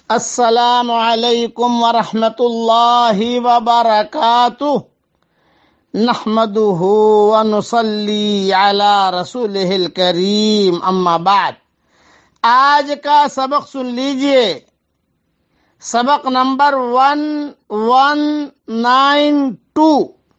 السلام علیکم ورحمۃ اللہ وبرکاتہ نحمده ونصلی علی رسولہ الکریم اما بعد۔ آج کا سبق سن لیجئے، سبق نمبر 1192،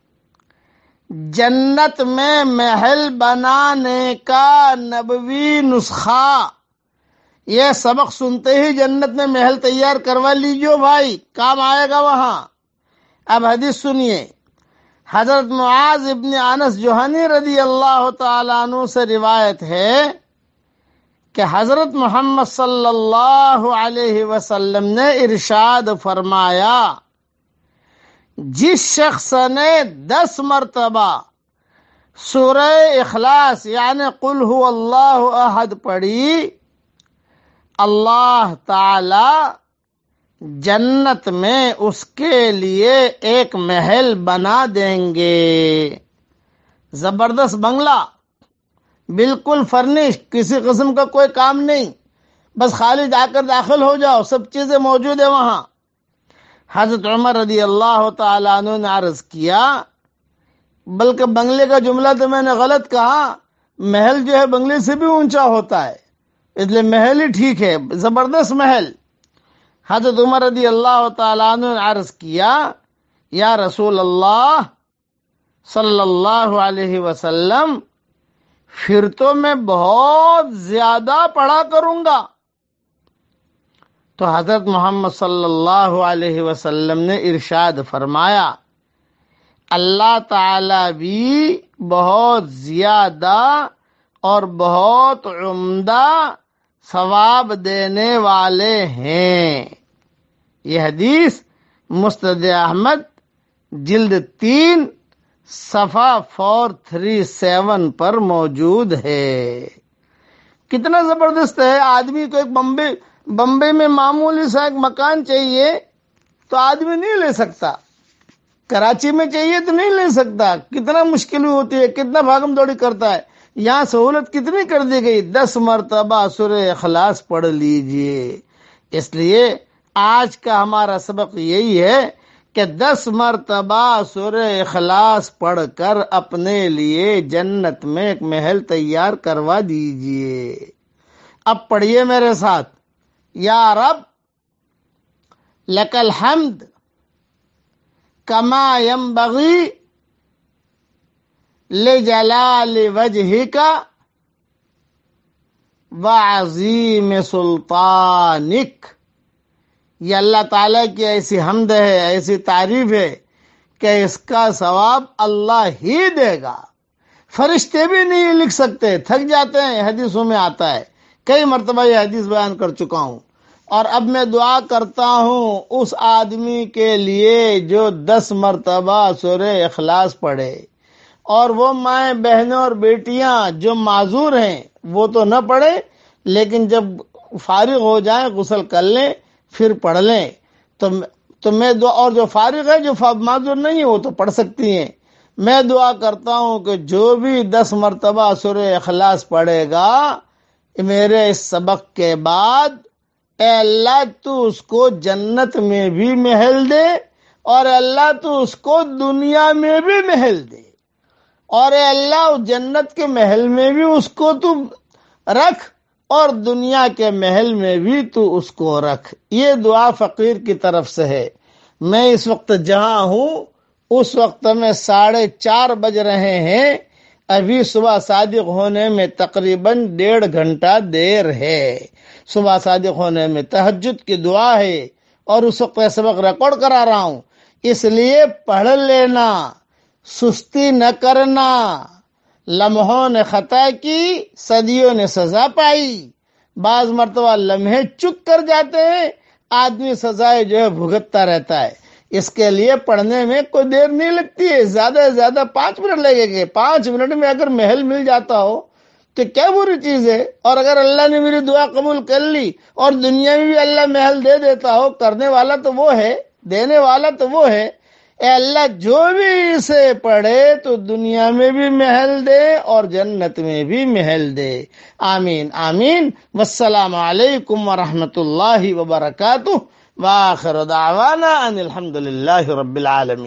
جنت میں محل بنانے کا نبوی نسخہ۔ یہ سبق سنتے ہی جنت میں محل تیار کروا لیجیے بھائی، کام آئے گا وہاں۔ اب حدیث سنیے، حضرت معاذ ابن انس جوہنی رضی اللہ تعالیٰ عنہ سے روایت ہے کہ حضرت محمد صلی اللہ علیہ وسلم نے ارشاد فرمایا، جس شخص نے 10 مرتبہ سورہ اخلاص یعنی قل هو اللہ احد پڑھی، اللہ تعالی جنت میں اس کے لیے ایک محل بنا دیں گے۔ زبردست بنگلہ، بالکل فرنش، کسی قسم کا کوئی کام نہیں، بس خالی جا کر داخل ہو جاؤ، سب چیزیں موجود ہیں وہاں۔ حضرت عمر رضی اللہ تعالیٰ عنہ نے عرض کیا، بلکہ بنگلے کا جملہ تو میں نے غلط کہا، محل جو ہے بنگلے سے بھی اونچا ہوتا ہے، اس لیے محل ہی ٹھیک ہے، زبردست محل۔ حضرت عمر رضی اللہ تعالیٰ عنہ نے عرض کیا، یا رسول اللہ صلی اللہ علیہ وسلم، پھر تو میں بہت زیادہ پڑھا کروں گا۔ تو حضرت محمد صلی اللہ علیہ وسلم نے ارشاد فرمایا، اللہ تعالی بھی بہت زیادہ اور بہت عمدہ ثواب دینے والے ہیں۔ یہ حدیث مسند احمد جلد 3 صفحہ 437 پر موجود ہے۔ کتنا زبردست ہے۔ آدمی کو ایک بمبئی میں معمولی سا ایک مکان چاہیے تو آدمی نہیں لے سکتا، کراچی میں چاہیے تو نہیں لے سکتا، کتنا مشکل ہوتی ہے، کتنا بھاگم دوڑی کرتا ہے۔ یہاں سہولت کتنی کر دی گئی، 10 مرتبہ سورہ اخلاص پڑھ لیجئے۔ اس لیے آج کا ہمارا سبق یہی ہے کہ 10 مرتبہ سورہ اخلاص پڑھ کر اپنے لیے جنت میں ایک محل تیار کروا دیجئے۔ اب پڑھیے میرے ساتھ، یا رب لک الحمد کما ینبغی لجلال وجہک وعظیم سلطانک۔ یہ اللہ تعالیٰ کی ایسی حمد ہے، ایسی تعریف ہے کہ اس کا ثواب اللہ ہی دے گا، فرشتے بھی نہیں لکھ سکتے، تھک جاتے ہیں۔ حدیثوں میں آتا ہے، کئی مرتبہ یہ حدیث بیان کر چکا ہوں۔ اور اب میں دعا کرتا ہوں اس آدمی کے لیے جو 10 مرتبہ سورہ اخلاص پڑھے، اور وہ مائیں بہنیں اور بیٹیاں جو معذور ہیں وہ تو نہ پڑھیں، لیکن جب فارغ ہو جائیں غسل کر لیں پھر پڑھ لیں۔ تو میں دعا، اور جو فارغ ہے جو معذور نہیں ہے وہ تو پڑھ سکتی ہیں۔ میں دعا کرتا ہوں کہ جو بھی 10 مرتبہ سورہ اخلاص پڑھے گا میرے اس سبق کے بعد، اے اللہ تو اس کو جنت میں بھی محل دے، اور اللہ تو اس کو دنیا میں بھی محل دے، اور اے اللہ جنت کے محل میں بھی اس کو تو رکھ، اور دنیا کے محل میں بھی تو اس کو رکھ۔ یہ دعا فقیر کی طرف سے ہے۔ میں اس وقت جہاں ہوں اس وقت میں 4:30 بج رہے ہیں، ابھی صبح صادق ہونے میں تقریباً 1.5 گھنٹہ دیر ہے۔ صبح صادق ہونے میں تہجد کی دعا ہے، اور اس وقت سبق ریکارڈ کرا رہا ہوں، اس لیے پڑھ لینا، سستی نہ کرنا۔ لمحوں نے خطا کی، صدیوں نے سزا پائی۔ بعض مرتبہ لمحے چک کر جاتے ہیں، آدمی سزائے جو ہے بھگتتا رہتا ہے۔ اس کے لیے پڑھنے میں کوئی دیر نہیں لگتی ہے، زیادہ سے زیادہ 5 منٹ لگے گے۔ 5 منٹ میں اگر محل مل جاتا ہو تو کیا بری چیز ہے۔ اور اگر اللہ نے میری دعا قبول کر لی اور دنیا میں بھی اللہ محل دے دیتا ہو، کرنے والا تو وہ ہے، دینے والا تو وہ ہے۔ اے اللہ جو بھی اسے پڑھے تو دنیا میں بھی محل دے اور جنت میں بھی محل دے، آمین آمین۔ والسلام علیکم ورحمۃ اللہ وبرکاتہ، وآخر دعوانا ان الحمد للہ رب العالمین۔